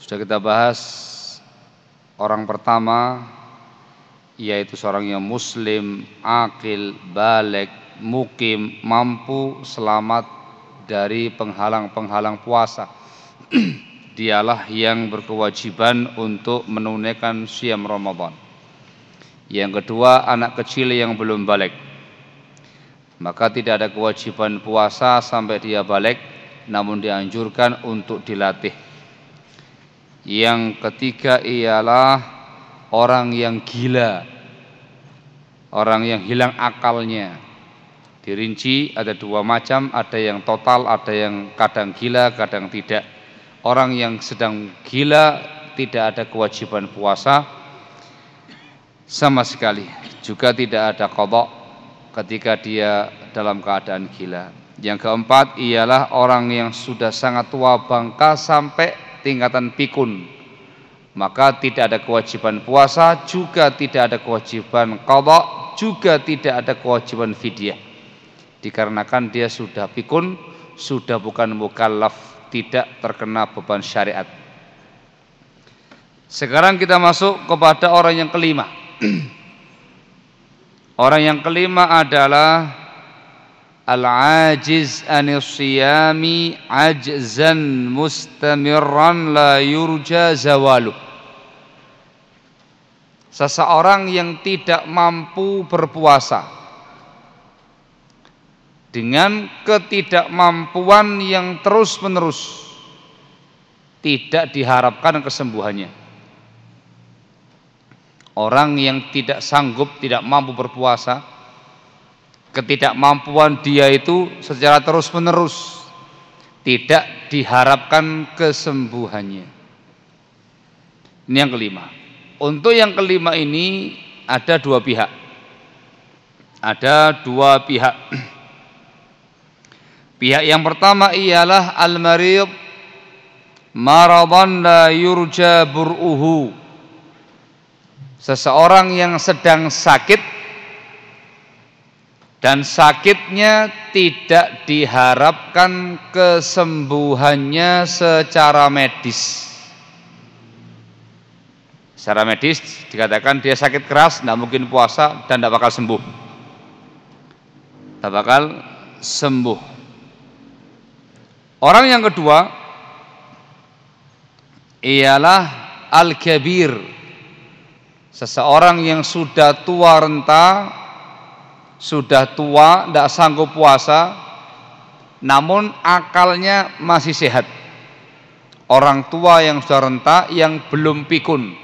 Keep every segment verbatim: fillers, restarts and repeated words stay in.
Sudah kita bahas orang pertama, yaitu seorang yang muslim, akil, baligh, mukim, mampu selamat dari penghalang-penghalang puasa. Dialah yang berkewajiban untuk menunaikan siam Ramadan. Yang kedua, anak kecil yang belum baligh, maka tidak ada kewajiban puasa sampai dia baligh, namun dianjurkan untuk dilatih. Yang ketiga ialah orang yang gila, orang yang hilang akalnya. Dirinci ada dua macam, ada yang total, ada yang kadang gila, kadang tidak. Orang yang sedang gila tidak ada kewajiban puasa sama sekali, juga tidak ada qadha ketika dia dalam keadaan gila. Yang keempat ialah orang yang sudah sangat tua bangka sampai tingkatan pikun, maka tidak ada kewajiban puasa, juga tidak ada kewajiban qadha, juga tidak ada kewajiban fidyah, dikarenakan dia sudah pikun, sudah bukan mukallaf, tidak terkena beban syariat. Sekarang kita masuk kepada orang yang kelima. Orang yang kelima adalah al-ajiz anis siyami ajzan mustamirran la yurja zawalu. Seseorang yang tidak mampu berpuasa dengan ketidakmampuan yang terus-menerus, tidak diharapkan kesembuhannya. Orang yang tidak sanggup, tidak mampu berpuasa, ketidakmampuan dia itu secara terus-menerus, tidak diharapkan kesembuhannya. Ini yang kelima. Untuk yang kelima ini ada dua pihak. Ada dua pihak. Pihak yang pertama ialah al-marid maradan la yurja bur'uhu. Seseorang yang sedang sakit dan sakitnya tidak diharapkan kesembuhannya secara medis. Secara medis dikatakan dia sakit keras, tidak mungkin puasa dan tidak bakal sembuh. Tidak bakal sembuh. Orang yang kedua ialah al-kabir. Seseorang yang sudah tua renta, sudah tua, tidak sanggup puasa, namun akalnya masih sehat. Orang tua yang sudah renta, yang belum pikun.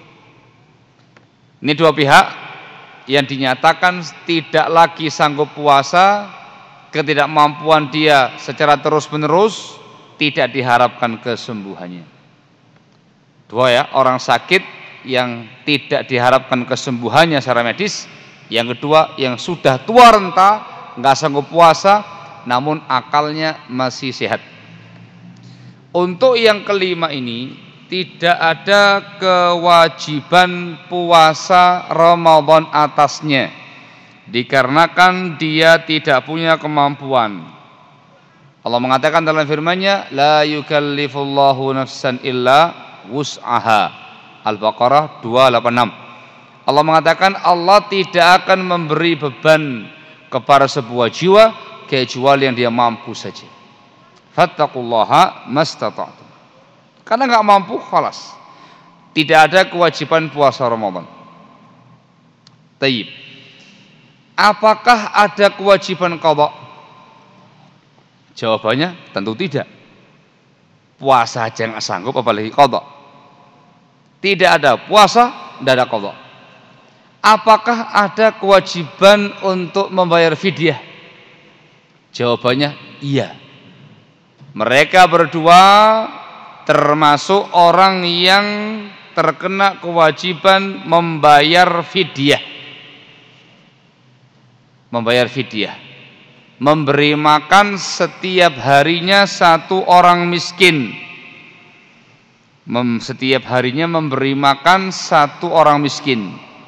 Ini dua pihak yang dinyatakan tidak lagi sanggup puasa, ketidakmampuan dia secara terus-menerus, tidak diharapkan kesembuhannya. Dua ya, orang sakit yang tidak diharapkan kesembuhannya secara medis. Yang kedua, yang sudah tua renta, nggak sanggup puasa, namun akalnya masih sehat. Untuk yang kelima ini tidak ada kewajiban puasa Ramadan atasnya, dikarenakan dia tidak punya kemampuan. Allah mengatakan dalam firman-Nya, la yukallifullahu nafsan illa wus'aha. Al-Baqarah dua ratus delapan puluh enam. Allah mengatakan Allah tidak akan memberi beban kepada sebuah jiwa kecuali yang dia mampu saja. Fattaqullaha mastata'tum. Karena enggak mampu, khalas. Tidak ada kewajiban puasa Ramadan. Tayyib. Apakah ada kewajiban qadha? Jawabannya tentu tidak. Puasa aja enggak sanggup apalagi qadha. Tidak ada puasa, tidak ada qadha. Apakah ada kewajiban untuk membayar fidyah? Jawabannya iya. Mereka berdua termasuk orang yang terkena kewajiban membayar fidyah. Membayar fidyah. Memberi makan setiap harinya satu orang miskin. Mem, setiap harinya memberi makan satu orang miskin.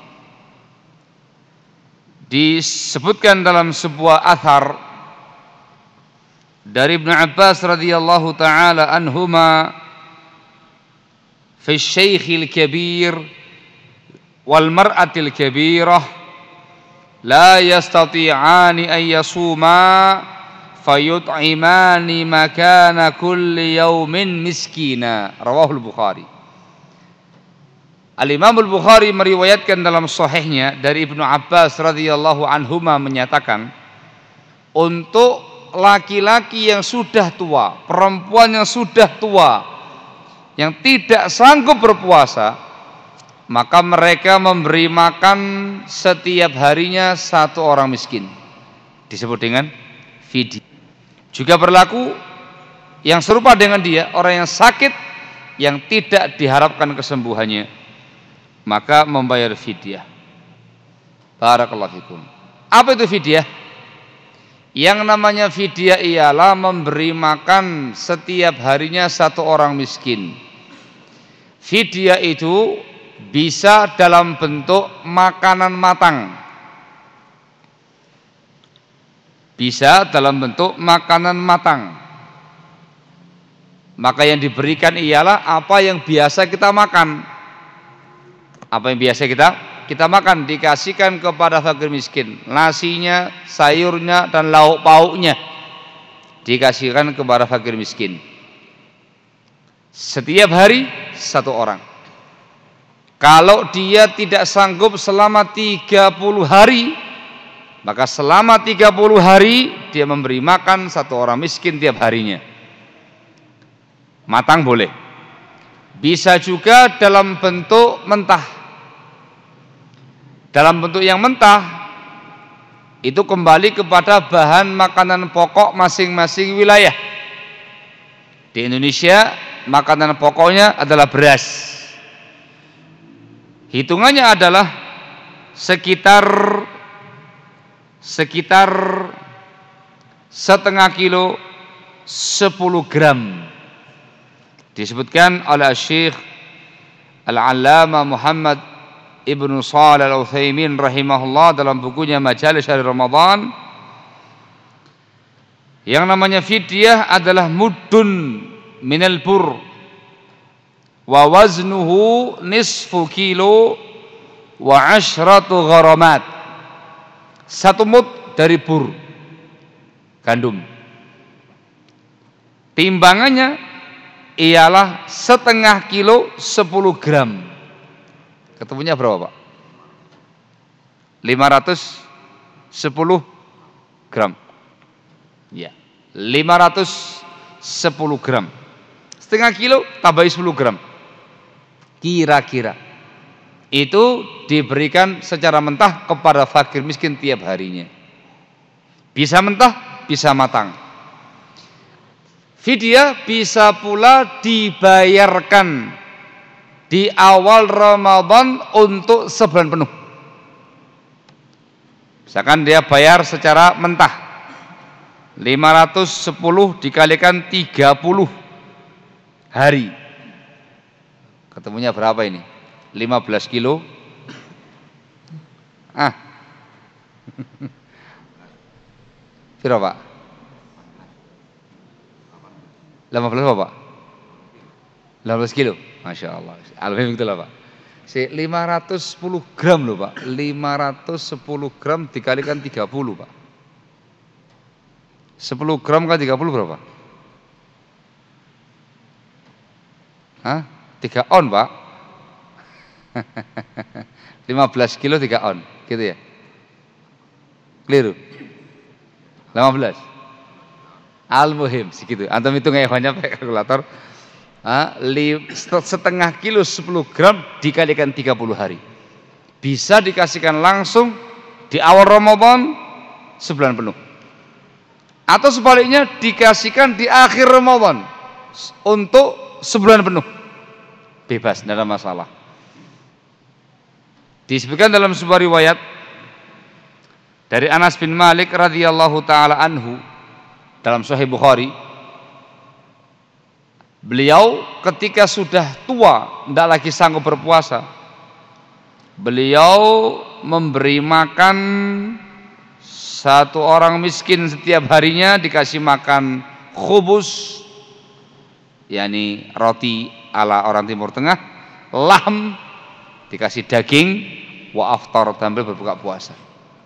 Disebutkan dalam sebuah athar dari Ibnu Abbas radhiyallahu taala anhuma, fi syaikhil kabir wal mar'atil kabirah la yastati'ani an yasuma fayut'imani makana kulli yaumin miskina. Rawahul Bukhari. Al-Imam Al-Bukhari meriwayatkan dalam sahihnya dari Ibnu Abbas radhiyallahu anhuma menyatakan, untuk laki-laki yang sudah tua, perempuan yang sudah tua, yang tidak sanggup berpuasa, maka mereka memberi makan setiap harinya satu orang miskin. Disebut dengan fidyah. Juga berlaku yang serupa dengan dia, orang yang sakit yang tidak diharapkan kesembuhannya, maka membayar fidyah. Barakallahu fikum. Apa itu fidyah? Yang namanya fidyah ialah memberi makan setiap harinya satu orang miskin. Fidyah itu bisa dalam bentuk makanan matang, bisa dalam bentuk makanan matang. Maka yang diberikan ialah apa yang biasa kita makan. Apa yang biasa kita kita makan dikasihkan kepada fakir miskin. Nasinya, sayurnya, dan lauk pauknya dikasihkan kepada fakir miskin. Setiap hari satu orang. Kalau dia tidak sanggup selama tiga puluh hari, maka selama tiga puluh hari dia memberi makan satu orang miskin tiap harinya. Matang boleh. Bisa juga dalam bentuk mentah. Dalam bentuk yang mentah itu kembali kepada bahan makanan pokok masing-masing wilayah. Di Indonesia makanan pokoknya adalah beras. Hitungannya adalah sekitar sekitar setengah kilo, sepuluh gram. Disebutkan oleh Syekh Al-Allamah Muhammad Ibnu Shalih Al-Utsaimin rahimahullah dalam bukunya Majalis Syahri Ramadan, yang namanya fidyah adalah muddun minal bur wa waznuhu nisfu kilo wa ashratu gharamat. Satu mud dari bur gandum, timbangannya ialah setengah kilo, sepuluh gram. Ketemunya berapa, Pak? lima ratus sepuluh gram. Ya, lima ratus sepuluh gram. Setengah kilo tambahi sepuluh gram. Kira-kira itu diberikan secara mentah kepada fakir miskin tiap harinya. Bisa mentah, bisa matang. Fidyah bisa pula dibayarkan di awal Ramadan untuk sebulan penuh. Misalkan dia bayar secara mentah, lima ratus sepuluh dikalikan tiga puluh hari. Ketemunya berapa ini? lima belas kilo. Ah. Berapa, Pak? lima belas apa, Pak? lima belas kilo. Masya Allah. Alhamdulillah betul, Pak. Si lima ratus sepuluh gram loh, Pak. lima ratus sepuluh gram dikalikan tiga puluh, Pak. sepuluh gram kali tiga puluh berapa? Hah? tiga on, Pak. lima belas kilo tiga on, gitu ya? Keliru. lima belas. Al-muhim segitu. Antum hitung ikhwannya pakai kalkulator. Ah, setengah kilo sepuluh gram dikalikan tiga puluh hari. Bisa dikasihkan langsung di awal Ramadan sebulan penuh. Atau sebaliknya dikasihkan di akhir Ramadan untuk sebulan penuh. Bebas, tidak ada masalah. Disebutkan dalam sebuah riwayat dari Anas bin Malik radhiyallahu taala anhu dalam Sahih Bukhari, beliau ketika sudah tua, tidak lagi sanggup berpuasa, beliau memberi makan satu orang miskin setiap harinya, dikasih makan khubus, yakni roti ala orang Timur Tengah, lahm, dikasih daging, wa aftar, tampil berbuka puasa.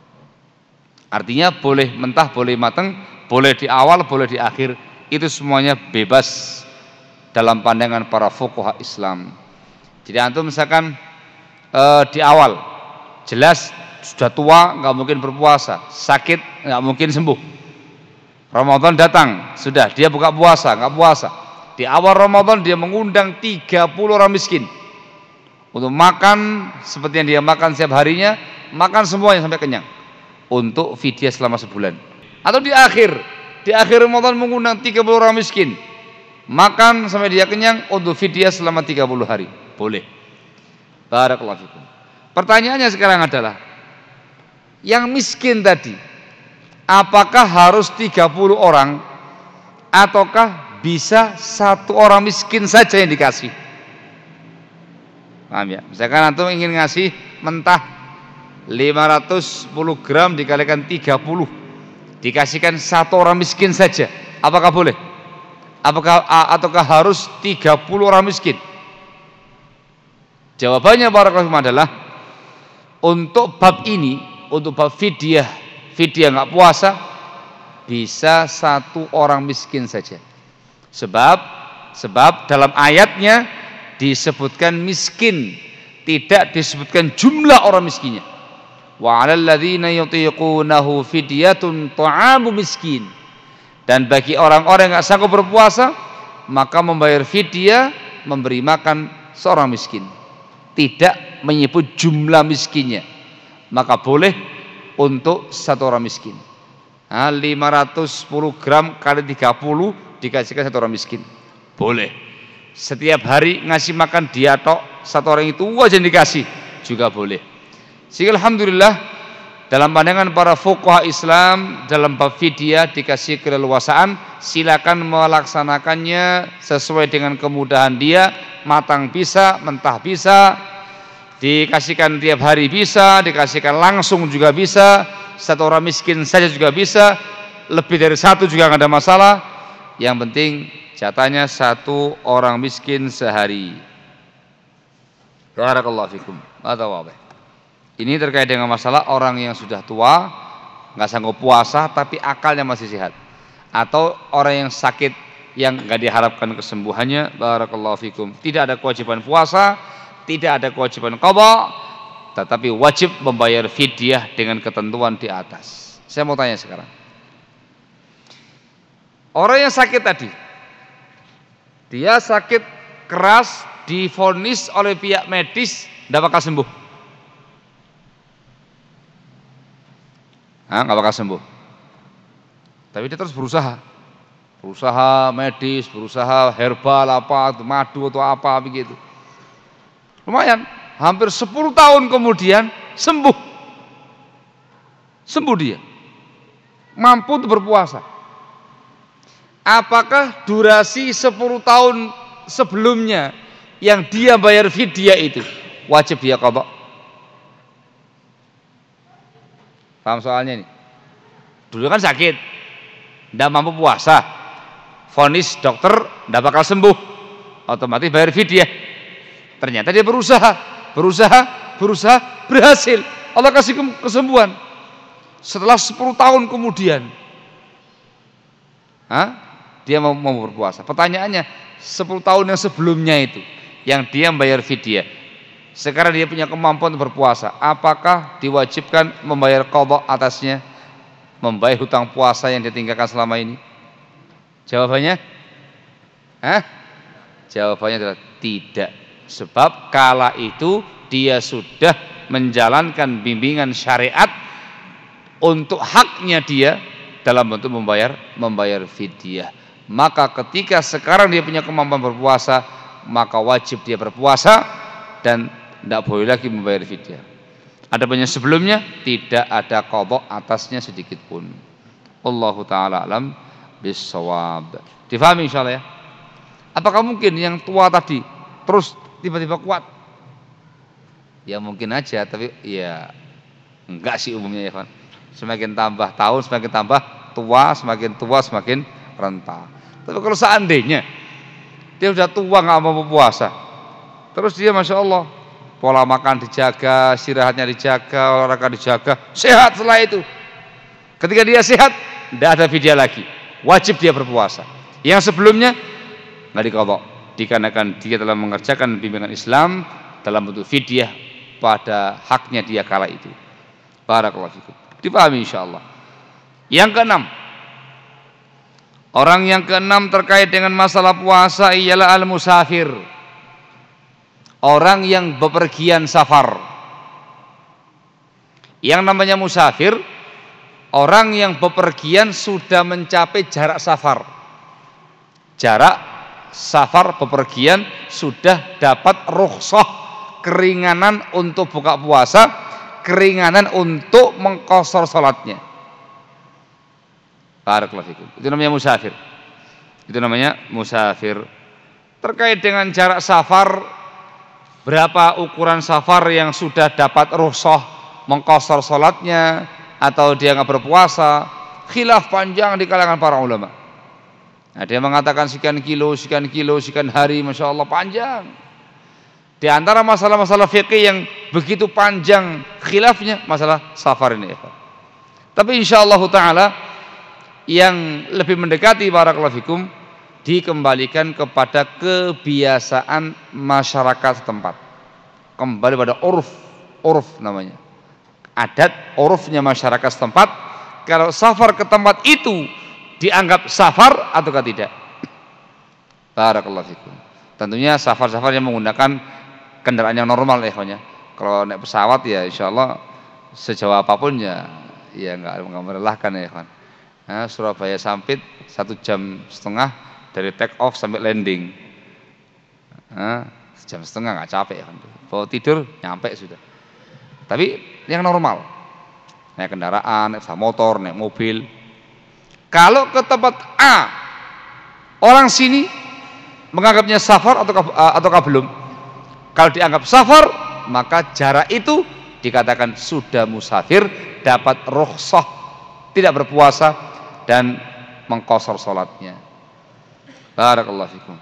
Artinya boleh mentah, boleh matang, boleh di awal, boleh di akhir, itu semuanya bebas dalam pandangan para fuqaha Islam. Jadi antum misalkan eh, di awal jelas sudah tua, nggak mungkin berpuasa, sakit nggak mungkin sembuh. Ramadan datang, sudah dia buka puasa, nggak puasa. Di awal Ramadan dia mengundang tiga puluh orang miskin untuk makan seperti yang dia makan setiap harinya, makan semuanya sampai kenyang untuk fidyah selama sebulan. Atau di akhir, di akhir Ramadan mengundang tiga puluh orang miskin, makan sampai dia kenyang untuk fidyah selama tiga puluh hari. Boleh. Barakallahu fikum. Pertanyaannya sekarang adalah, yang miskin tadi, apakah harus tiga puluh orang ataukah bisa satu orang miskin saja yang dikasih? Paham ya? Misalkan antum ingin ngasih mentah lima ratus sepuluh gram dikalikan tiga puluh, dikasihkan satu orang miskin saja, apakah boleh? Apakah ataukah harus tiga puluh orang miskin? Jawabannya barakallahu fikum adalah, untuk bab ini, untuk bab fidyah, fidyah nggak puasa, bisa satu orang miskin saja. Sebab sebab dalam ayatnya disebutkan miskin, tidak disebutkan jumlah orang miskinnya. Wa 'alal ladzina yutiqunahu fidyatun ta'amu miskin. Dan bagi orang-orang yang enggak sanggup berpuasa, maka membayar fidyah, memberi makan seorang miskin. Tidak menyebut jumlah miskinnya. Maka boleh untuk satu orang miskin. Nah, lima ratus sepuluh gram kali tiga puluh dikasihkan satu orang miskin. Boleh. Setiap hari ngasih makan dia tok, satu orang itu aja dikasih, juga boleh. Sehingga alhamdulillah dalam pandangan para fuqaha Islam dalam bab fidyah dikasih keleluasaan, silakan melaksanakannya sesuai dengan kemudahan dia, matang bisa, mentah bisa, dikasihkan tiap hari bisa, dikasihkan langsung juga bisa, satu orang miskin saja juga bisa, lebih dari satu juga nggak ada masalah. Yang penting jatahnya satu orang miskin sehari. Barakallahu fikum. Ini terkait dengan masalah orang yang sudah tua, nggak sanggup puasa tapi akalnya masih sehat, atau orang yang sakit yang nggak diharapkan kesembuhannya. Barakallahu fikum. Tidak ada kewajiban puasa, tidak ada kewajiban qada, tetapi wajib membayar fidyah dengan ketentuan di atas. Saya mau tanya sekarang, orang yang sakit tadi, dia sakit keras, divonis oleh pihak medis tidak bakal sembuh. Nah, nggak bakal sembuh. Tapi dia terus berusaha, berusaha medis, berusaha herbal apa, madu atau apa begitu. Lumayan, hampir sepuluh tahun kemudian sembuh, sembuh dia, mampu untuk berpuasa. Apakah durasi sepuluh tahun sebelumnya yang dia bayar fidyah itu wajib dia qada? Paham soalnya nih? Dulu kan sakit, tidak mampu puasa, vonis dokter tidak bakal sembuh, otomatis bayar fidyah. Ternyata dia berusaha, berusaha, berusaha, berhasil, Allah kasih kesembuhan. Setelah sepuluh tahun kemudian, Hah? dia mau, mau berpuasa. Pertanyaannya, sepuluh tahun yang sebelumnya itu, yang dia membayar fidyah, sekarang dia punya kemampuan berpuasa, apakah diwajibkan membayar qada atasnya, membayar hutang puasa yang ditinggalkan selama ini? Jawabannya, Hah? Jawabannya adalah tidak. Sebab kala itu dia sudah menjalankan bimbingan syariat untuk haknya dia dalam bentuk membayar membayar fidyah. Maka ketika sekarang dia punya kemampuan berpuasa, maka wajib dia berpuasa dan tidak boleh lagi membayar fidyah. Adapun yang sebelumnya tidak ada qada atasnya sedikit pun. Wallahu taala alam bissawab. Difahami insyaallah ya? Apakah mungkin yang tua tadi terus tiba-tiba kuat? Ya mungkin aja, tapi ya enggak sih umumnya ya kan. Semakin tambah tahun, semakin tambah tua, semakin tua semakin renta. Tapi kalau seandainya dia sudah tua nggak mau puasa, Terus dia Masya Allah, pola makan dijaga, istirahatnya dijaga, olahraga dijaga, sehat setelah itu. Ketika dia sehat, tidak ada fidyah lagi, wajib dia berpuasa. Yang sebelumnya nggak diqadha, dikarenakan dia telah mengerjakan bimbingan Islam dalam bentuk fidyah pada haknya dia kala itu. Barakallahu fikum. Dipahami insyaallah. Yang keenam, orang yang keenam terkait dengan masalah puasa ialah al-musafir. Orang yang bepergian safar. Yang namanya musafir, orang yang bepergian sudah mencapai jarak safar. Jarak safar bepergian sudah dapat rukhsah, keringanan untuk buka puasa, keringanan untuk mengqashar salatnya. Barakallahu fikum. Itu namanya musafir. Itu namanya musafir. Terkait dengan jarak safar, berapa ukuran safar yang sudah dapat rukhsah mengqashar salatnya atau dia nggak berpuasa, khilaf panjang di kalangan para ulama. Ada yang mengatakan sekian kilo, sekian kilo, sekian hari, Masya Allah panjang. Di antara masalah-masalah fikih yang begitu panjang khilafnya masalah safar ini. Tapi insyaallah ta'ala yang lebih mendekati barakallahu fikum dikembalikan kepada kebiasaan masyarakat setempat. Kembali pada uruf, uruf namanya. Adat urufnya masyarakat setempat. Kalau safar ke tempat itu dianggap safar ataukah tidak? Barakallahu fikum. Tentunya safar-safar yang menggunakan kendaraan yang normal ya ikhwanya. Kalau naik pesawat ya insyaallah sejauh apapun ya ya enggak melelahkan ya ikhwan. Nah, Surabaya Sampit satu jam setengah dari take off sampai landing. Nah, sejam setengah nggak capek ya kan. Bawa tidur nyampe sudah. Tapi yang normal, naik kendaraan, naik motor, naik mobil. Kalau ke tempat A, orang sini menganggapnya safar atau ataukah belum? Kalau dianggap safar, maka jarak itu dikatakan sudah musafir, dapat rukhsah, tidak berpuasa dan mengqashar salatnya. Barakallahu fikum.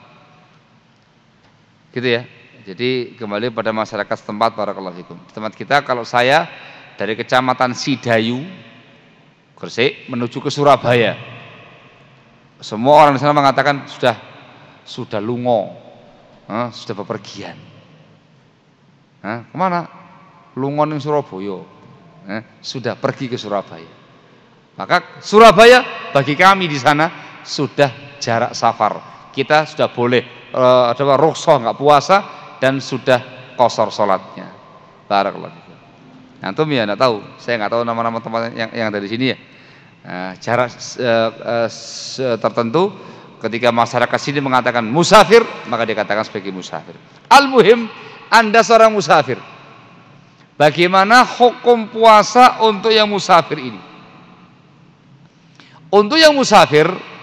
Gitu ya. Jadi kembali pada masyarakat setempat, barakallahu fikum. Di tempat kita kalau saya dari Kecamatan Sidayu Gresik menuju ke Surabaya, semua orang di sana mengatakan sudah sudah lungo, eh, sudah bepergian. Eh, kemana? Lungo ning Surabaya, eh, sudah pergi ke Surabaya. Maka Surabaya bagi kami di sana sudah jarak safar. Kita sudah boleh uh, ada rukhsah enggak puasa dan sudah qashar salatnya. Barakallahu fikum. Antum ya enggak tahu, saya enggak tahu nama-nama tempat yang yang dari sini ya. Nah, jarak uh, uh, tertentu ketika masyarakat sini mengatakan musafir, maka dikatakan sebagai musafir. Al-muhim Anda seorang musafir. Bagaimana hukum puasa untuk yang musafir ini? Untuk yang musafir,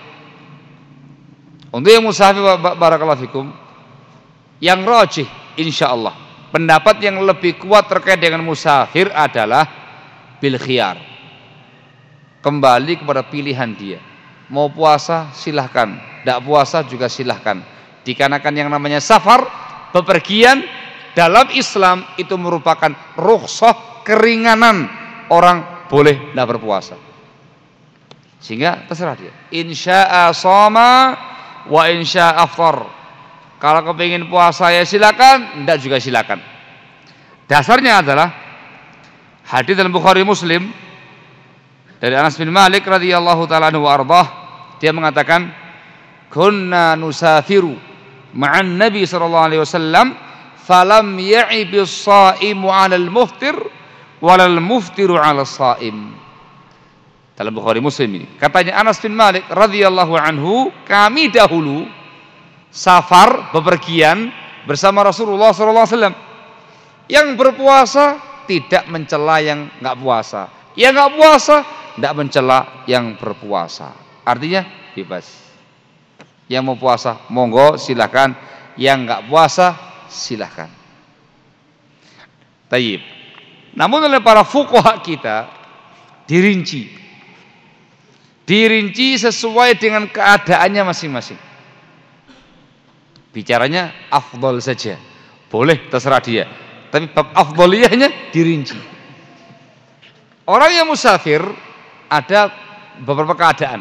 untuk yang musafir barakallahu fikum, yang rajih insyaallah, pendapat yang lebih kuat terkait dengan musafir adalah bil khiyar. Kembali kepada pilihan dia. Mau puasa silahkan, tidak puasa juga silahkan. Dikarenakan yang namanya safar, bepergian dalam Islam itu merupakan rukhsah, keringanan, orang boleh tidak berpuasa. Sehingga terserah dia. Insya'a shoma wa insya'a aftar. Kalau kepingin puasa ya silakan, tidak juga silakan. Dasarnya adalah hadis dalam Bukhari Muslim dari Anas bin Malik radhiyallahu taala anhu wa ardhah, dia mengatakan, "Kunna nusafiru ma'an Nabi sallallahu alaihi wasallam, falam ya'ibis shaimu 'alal muftir walal muftiru 'alas shaim." Dalam Bukhari Muslim ini katanya Anas bin Malik radhiyallahu anhu, kami dahulu safar bepergian bersama Rasulullah sallallahu alaihi wasallam, yang berpuasa tidak mencela yang enggak puasa, yang enggak puasa tidak mencela yang berpuasa. Artinya bebas. Yang mau puasa monggo silakan, yang enggak puasa silakan. Tayyib. Namun oleh para fuqaha kita dirinci dirinci sesuai dengan keadaannya masing-masing. Bicaranya afdol saja, boleh, terserah dia. Tapi bab afdholiyahnya dirinci. Orang yang musafir ada beberapa keadaan.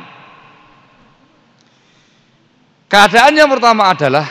Keadaan yang pertama adalah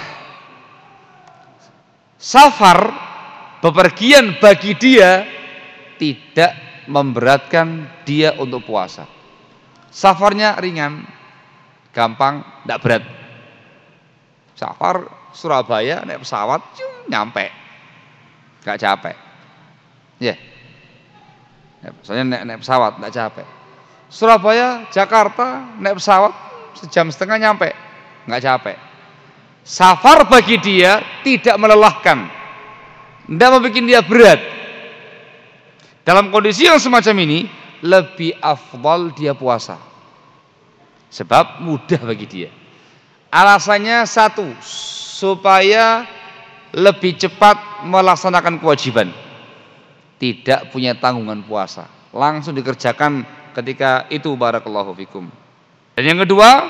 safar, bepergian bagi dia tidak memberatkan dia untuk puasa. Safarnya ringan, gampang, tidak berat. Safar Surabaya naik pesawat, nyampe, nggak capek. Ya, yeah. Soalnya naik, naik pesawat nggak capek. Surabaya Jakarta naik pesawat sejam setengah nyampe, nggak capek. Safar bagi dia tidak melelahkan, tidak membuat dia berat. Dalam kondisi yang semacam ini lebih afdal dia puasa, sebab mudah bagi dia. Alasannya satu, supaya lebih cepat melaksanakan kewajiban, tidak punya tanggungan puasa, langsung dikerjakan ketika itu. Barakallahu fikum. Dan yang kedua,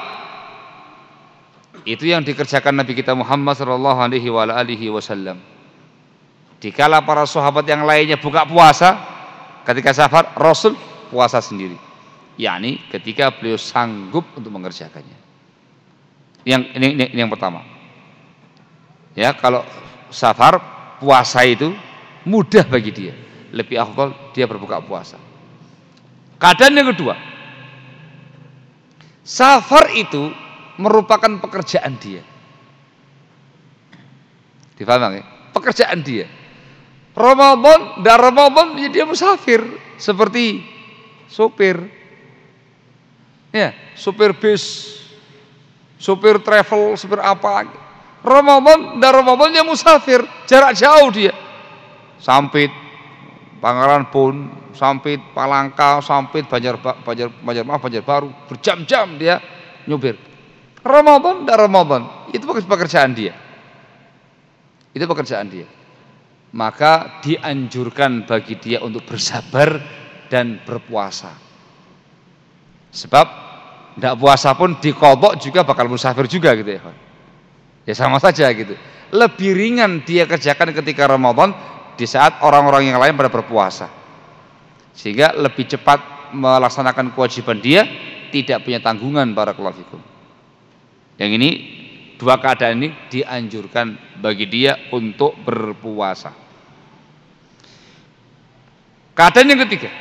itu yang dikerjakan Nabi kita Muhammad sallallahu alaihi wasallam. Dikala para sahabat yang lainnya buka puasa ketika safar, Rasul puasa sendiri, yakni ketika beliau sanggup untuk mengerjakannya. Yang ini, ini, ini yang pertama. Ya, kalau safar puasa itu mudah bagi dia, lebih afdal dia berbuka puasa. Keadaan yang kedua, safar itu merupakan pekerjaan dia. Difahami ya? Pekerjaan dia. Ramadan dan Ramadan ya dia musafir, seperti sopir, ya, sopir bis, sopir travel, sopir apa. Ramadan dan Ramadan dia musafir, jarak jauh dia. Sampit, Pangeran Pun, Sampit, Palangka, Sampit, Banjar, Banjar, Banjar, maaf, Banjarbaru, berjam-jam dia nyupir. Ramadan dan Ramadan itu pekerjaan dia. Itu pekerjaan dia. Maka dianjurkan bagi dia untuk bersabar dan berpuasa. Sebab tidak puasa pun diqadha juga bakal musafir juga gitu ya. Ya sama saja gitu. Lebih ringan dia kerjakan ketika Ramadan di saat orang-orang yang lain pada berpuasa. Sehingga lebih cepat melaksanakan kewajiban dia, tidak punya tanggungan. Barakallahu fikum. Yang ini, dua keadaan ini dianjurkan bagi dia untuk berpuasa. Keadaan yang ketiga,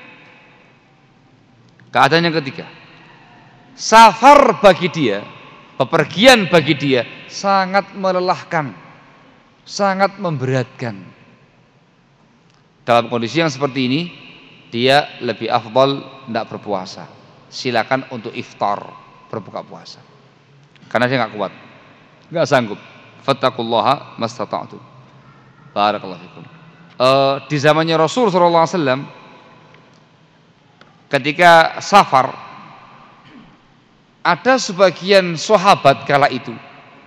keadaan yang ketiga, safar bagi dia, bepergian bagi dia sangat melelahkan, sangat memberatkan. Dalam kondisi yang seperti ini, dia lebih afdal tidak berpuasa. Silakan untuk iftar, berbuka puasa. Karena dia nggak kuat, nggak sanggup. Fattaqullaha mastata'tum. Barakallahu fikum. Uh, di zamannya Rasul sallallahu alaihi wasallam, ketika safar, ada sebagian sahabat kala itu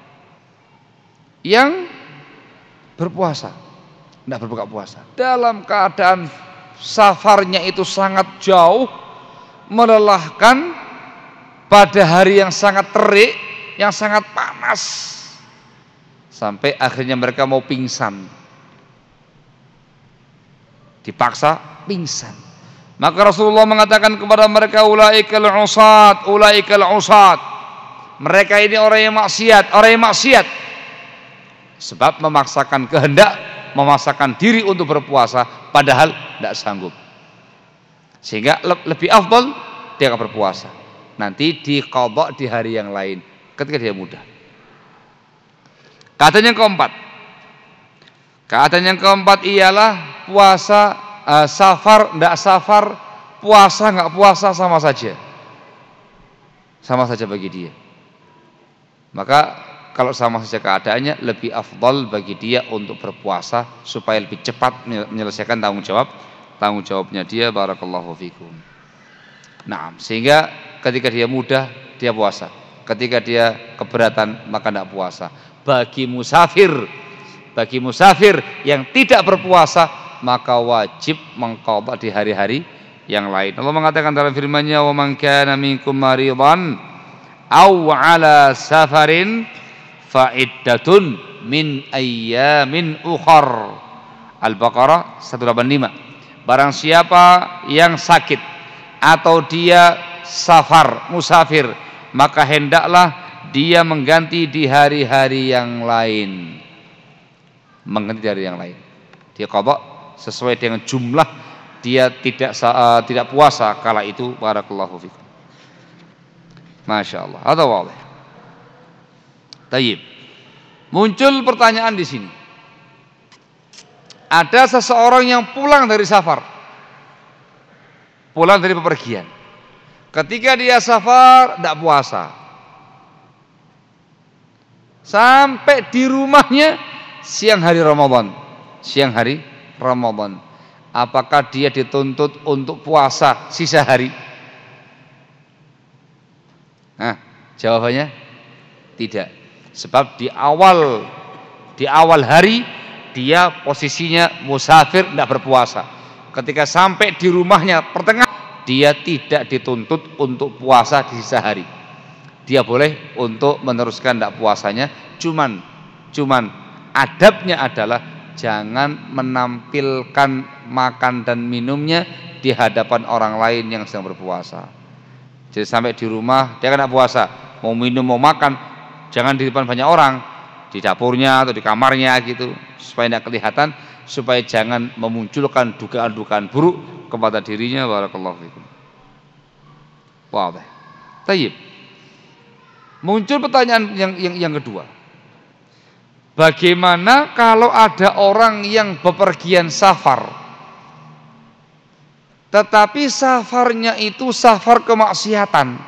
yang berpuasa, tidak berbuka puasa. Dalam keadaan safarnya itu sangat jauh, melelahkan, pada hari yang sangat terik, yang sangat panas, sampai akhirnya mereka mau pingsan, dipaksa pingsan. Maka Rasulullah mengatakan kepada mereka, ulaikal usat, ulaikal usat. Mereka ini orang yang maksiat, orang yang maksiat. Sebab memaksakan kehendak, memaksakan diri untuk berpuasa padahal tidak sanggup. Sehingga lebih afdal dia akan berpuasa. Nanti diqadha di hari yang lain ketika dia mudah. Keadaan yang keempat. Keadaan yang keempat ialah puasa, uh, safar, tidak safar, puasa, nggak puasa sama saja. Sama saja bagi dia. Maka kalau sama saja keadaannya, lebih afdal bagi dia untuk berpuasa supaya lebih cepat menyelesaikan tanggung jawab tanggung jawabnya dia. Barakallahu fikum. Nah, sehingga ketika dia mudah dia puasa, ketika dia keberatan maka tidak puasa. Bagi musafir, bagi musafir yang tidak berpuasa maka wajib mengqadha di hari-hari yang lain. Allah mengatakan dalam firman-Nya, "Wa man kana minkum maridan aw 'ala safarin fa'iddatun min ayyamin ukhar. Al-Baqarah seratus delapan puluh lima. Barang siapa yang sakit atau dia safar, musafir, maka hendaklah dia mengganti di hari-hari yang lain. Mengganti di hari yang lain. Dia qadha sesuai dengan jumlah dia tidak uh, tidak puasa kala itu. Barakallahu fikum. Masya Allah. Ada wadah. Tayyib. Muncul pertanyaan di sini. Ada seseorang yang pulang dari safar, pulang dari bepergian. Ketika dia safar, tidak puasa. Sampai di rumahnya siang hari Ramadan. Siang hari Ramadan. Apakah dia dituntut untuk puasa sisa hari? Nah, jawabannya tidak. Sebab di awal di awal hari dia posisinya musafir, tidak berpuasa. Ketika sampai di rumahnya pertengahan, dia tidak dituntut untuk puasa di sisa hari. Dia boleh untuk meneruskan tidak puasanya. Cuman, cuman adabnya adalah jangan menampilkan makan dan minumnya di hadapan orang lain yang sedang berpuasa. Jadi sampai di rumah dia kan tidak puasa, mau minum mau makan, jangan di depan banyak orang, di dapurnya atau di kamarnya gitu, supaya tidak kelihatan, supaya jangan memunculkan dugaan-dugaan buruk kepada dirinya. Barakallahu fikum. Wadah. Tayyib. Muncul pertanyaan yang yang yang kedua. Bagaimana kalau ada orang yang bepergian safar, tetapi safarnya itu safar kemaksiatan?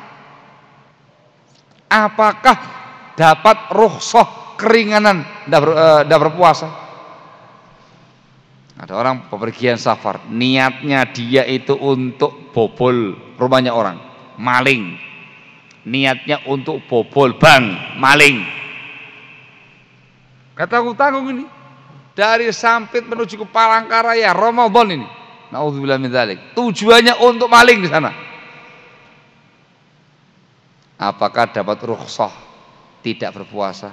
Apakah dapat rukhsah keringanan tidak ber, uh, berpuasa? Ada orang bepergian safar, niatnya dia itu untuk bobol rumahnya orang, maling. Niatnya untuk bobol bank, maling. Tanggung-tanggung ini dari Sampit menuju ke Palangkaraya, Ramadan ini. Nauzubillah min dzalik. Tujuannya untuk maling di sana. Apakah dapat rukhsah tidak berpuasa?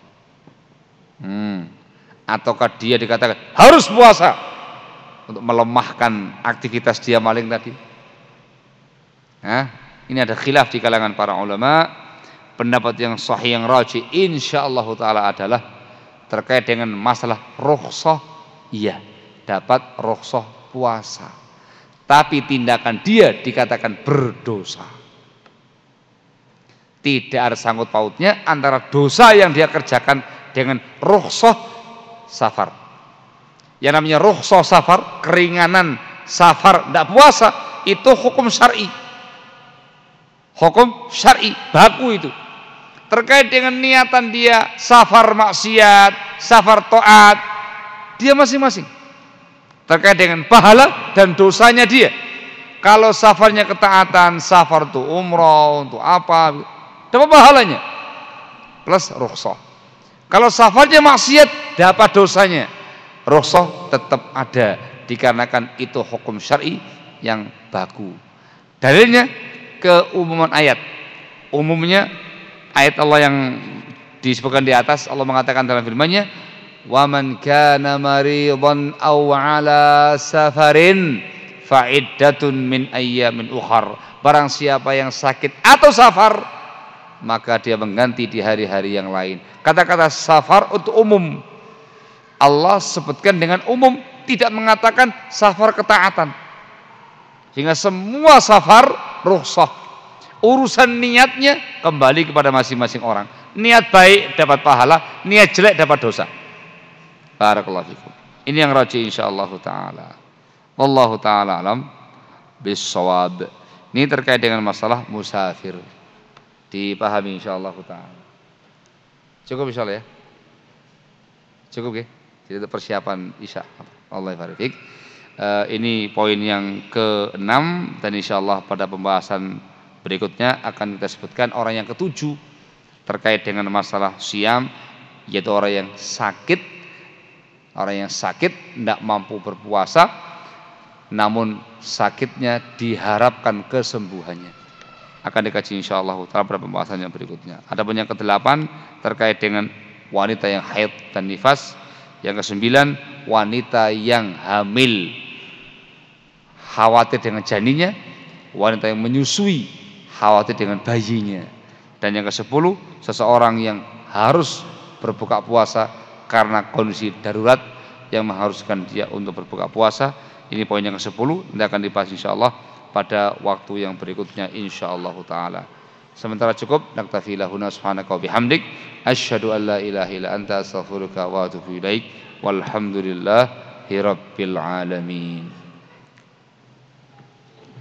Hmm. Ataukah dia dikatakan harus puasa untuk melemahkan aktivitas dia maling tadi? Nah, ini ada khilaf di kalangan para ulama. Pendapat yang sahih yang rajih insyaallah taala adalah terkait dengan masalah rukhsah, iya, dapat rukhsah puasa. Tapi tindakan dia dikatakan berdosa. Tidak ada sangkut pautnya antara dosa yang dia kerjakan dengan rukhsah safar. Yang namanya rukhsah safar, keringanan safar tidak puasa, itu hukum syar'i. Hukum syar'i baku itu. Terkait dengan niatan dia safar maksiat, safar taat, dia masing-masing. Terkait dengan pahala dan dosanya dia. Kalau safarnya ketaatan, safar untuk umrah, untuk apa, dapat pahalanya plus rukhsah. Kalau safarnya maksiat, dapat dosanya. Rukhsah tetap ada dikarenakan itu hukum syar'i yang baku. Dalilnya keumuman ayat. Umumnya ayat Allah yang disebutkan di atas, Allah mengatakan dalam firman-Nya, "Wa man kana maridan aw 'ala safarin fa iddatun min ayyamin ukhar." Barang siapa yang sakit atau safar, maka dia mengganti di hari-hari yang lain. Kata-kata safar untuk umum. Allah sebutkan dengan umum, tidak mengatakan safar ketaatan. Sehingga semua safar rukhsah. Urusan niatnya kembali kepada masing-masing orang. Niat baik dapat pahala, niat jelek dapat dosa. Barakallahu fikum. Ini yang rajih insyaallah taala. Wallahu taala alam bis-shawab. Ini terkait dengan masalah musafir. Dipahami insyaallah taala. Cukup insyaallah ya. Cukup ya. Jadi itu persiapan Isya. Allah barik. Uh, ini poin yang keenam dan insyaallah pada pembahasan berikutnya akan kita sebutkan orang yang ketujuh terkait dengan masalah siam, yaitu orang yang sakit. Orang yang sakit tidak mampu berpuasa, namun sakitnya diharapkan kesembuhannya. akan dikaji insyaallah taala pada pembahasan yang berikutnya. Adapun yang kedelapan terkait dengan wanita yang haid dan nifas. Yang kesembilan, wanita yang hamil khawatir dengan janinnya, wanita yang menyusui khawatir dengan bayinya. Dan yang kesepuluh, seseorang yang harus berbuka puasa karena kondisi darurat yang mengharuskan dia untuk berbuka puasa. Ini poin yang kesepuluh, nanti akan dibahas insyaallah pada waktu yang berikutnya insyaallah taala. Sementara cukup, naktafi lahuna subhanaka wa bihamdik asyhadu an la ilaha illa anta astaghfiruka wa atubu ilaik walhamdulillahi rabbil alamin.